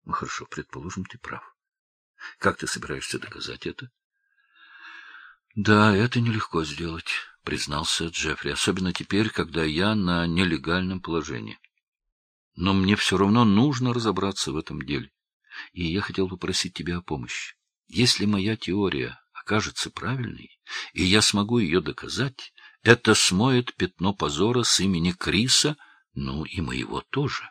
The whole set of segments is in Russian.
Ну, хорошо, предположим, ты прав. Как ты собираешься доказать это? Да, это нелегко сделать, признался Джеффри, особенно теперь, когда я на нелегальном положении. Но мне все равно нужно разобраться в этом деле. И я хотел попросить тебя о помощи. Если моя теория окажется правильной, и я смогу ее доказать, это смоет пятно позора с имени Криса, ну и моего тоже.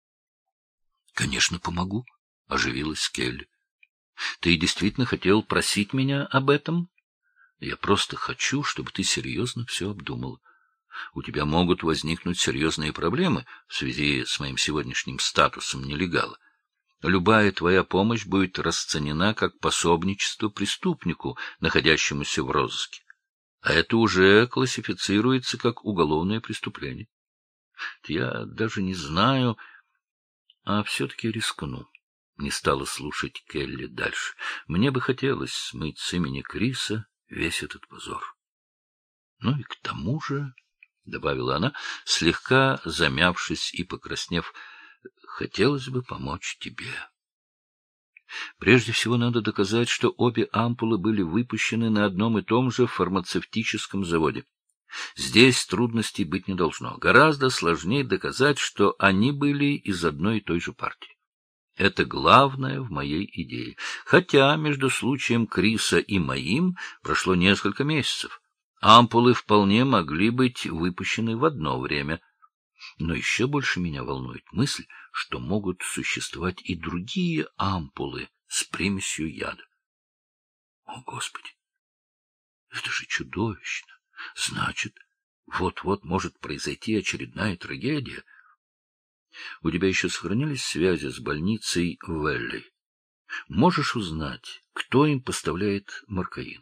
— Конечно, помогу, — оживилась Келли. — Ты действительно хотел просить меня об этом? Я просто хочу, чтобы ты серьезно все обдумала. У тебя могут возникнуть серьезные проблемы в связи с моим сегодняшним статусом нелегала. Любая твоя помощь будет расценена как пособничество преступнику, находящемуся в розыске. А это уже классифицируется как уголовное преступление. Я даже не знаю, а все-таки рискну. Не стала слушать Келли дальше. Мне бы хотелось смыть с имени Криса весь этот позор. Ну и к тому же, — добавила она, слегка замявшись и покраснев, — хотелось бы помочь тебе. Прежде всего надо доказать, что обе ампулы были выпущены на одном и том же фармацевтическом заводе. Здесь трудностей быть не должно. Гораздо сложнее доказать, что они были из одной и той же партии. Это главное в моей идее. Хотя между случаем Криса и моим прошло несколько месяцев. Ампулы вполне могли быть выпущены в одно время. Но еще больше меня волнует мысль, что могут существовать и другие ампулы с примесью яда. О, Господи! Это же чудовищно! Значит, вот-вот может произойти очередная трагедия. У тебя еще сохранились связи с больницей Велли? Можешь узнать, кто им поставляет маркаин?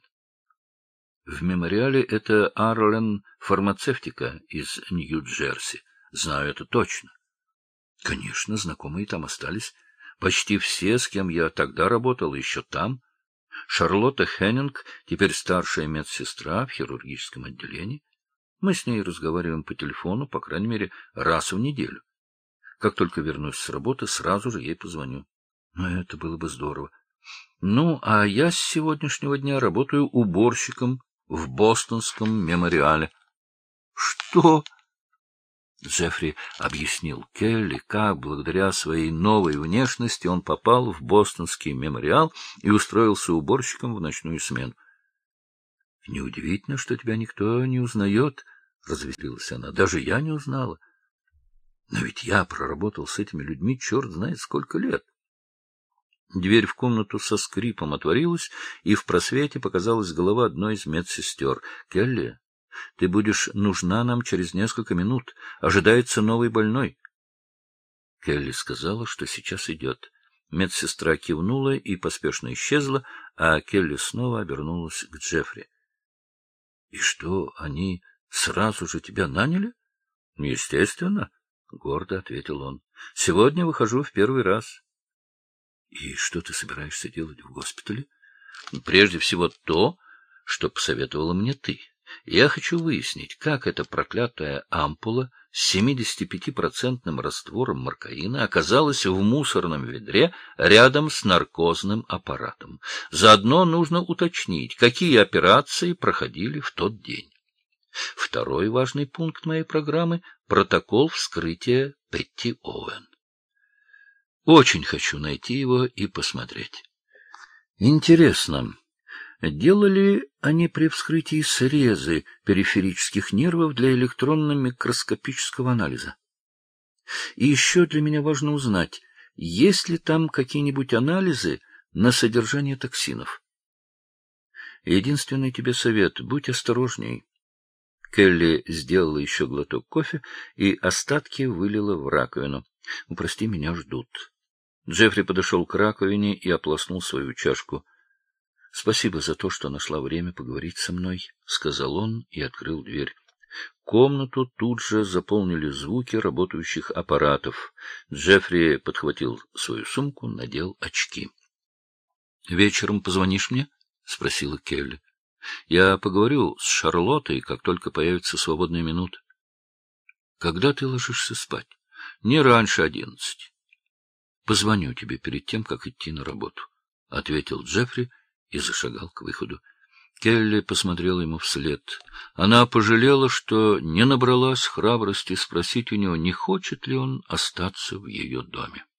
В мемориале это Арлен Фармацевтика из Нью-Джерси. Знаю это точно. Конечно, знакомые там остались. Почти все, с кем я тогда работал, еще там. Шарлотта Хеннинг, теперь старшая медсестра в хирургическом отделении. Мы с ней разговариваем по телефону, по крайней мере, раз в неделю. Как только вернусь с работы, сразу же ей позвоню. Это было бы здорово. Ну, а я с сегодняшнего дня работаю уборщиком в бостонском мемориале. — Что? Джеффри объяснил Келли, как благодаря своей новой внешности он попал в бостонский мемориал и устроился уборщиком в ночную смену. — Неудивительно, что тебя никто не узнает, — развеселилась она. — Даже я не узнала. Но ведь я проработал с этими людьми черт знает сколько лет. Дверь в комнату со скрипом отворилась, и в просвете показалась голова одной из медсестер. — Келли, ты будешь нужна нам через несколько минут. Ожидается новый больной. Келли сказала, что сейчас идет. Медсестра кивнула и поспешно исчезла, а Келли снова обернулась к Джеффри. — И что, они сразу же тебя наняли? — Естественно, — гордо ответил он. — Сегодня выхожу в первый раз. — И что ты собираешься делать в госпитале? — Прежде всего то, что посоветовала мне ты. Я хочу выяснить, как эта проклятая ампула с 75% раствором маркаина оказалась в мусорном ведре рядом с наркозным аппаратом. Заодно нужно уточнить, какие операции проходили в тот день. Второй важный пункт моей программы — протокол вскрытия Петти Оуэн. Очень хочу найти его и посмотреть. Интересно, делали они при вскрытии срезы периферических нервов для электронно-микроскопического анализа? И еще для меня важно узнать, есть ли там какие-нибудь анализы на содержание токсинов. Единственный тебе совет — будь осторожней. Келли сделала еще глоток кофе и остатки вылила в раковину. — Прости, меня ждут. Джеффри подошел к раковине и ополоснул свою чашку. — Спасибо за то, что нашла время поговорить со мной, — сказал он и открыл дверь. Комнату тут же заполнили звуки работающих аппаратов. Джеффри подхватил свою сумку, надел очки. — Вечером позвонишь мне? — спросила Келли. — Я поговорю с Шарлоттой, как только появится свободная минута. — Когда ты ложишься спать? — Не раньше 11. позвоню тебе перед тем, как идти на работу, — ответил Джеффри и зашагал к выходу. Келли посмотрела ему вслед. Она пожалела, что не набралась храбрости спросить у него, не хочет ли он остаться в ее доме.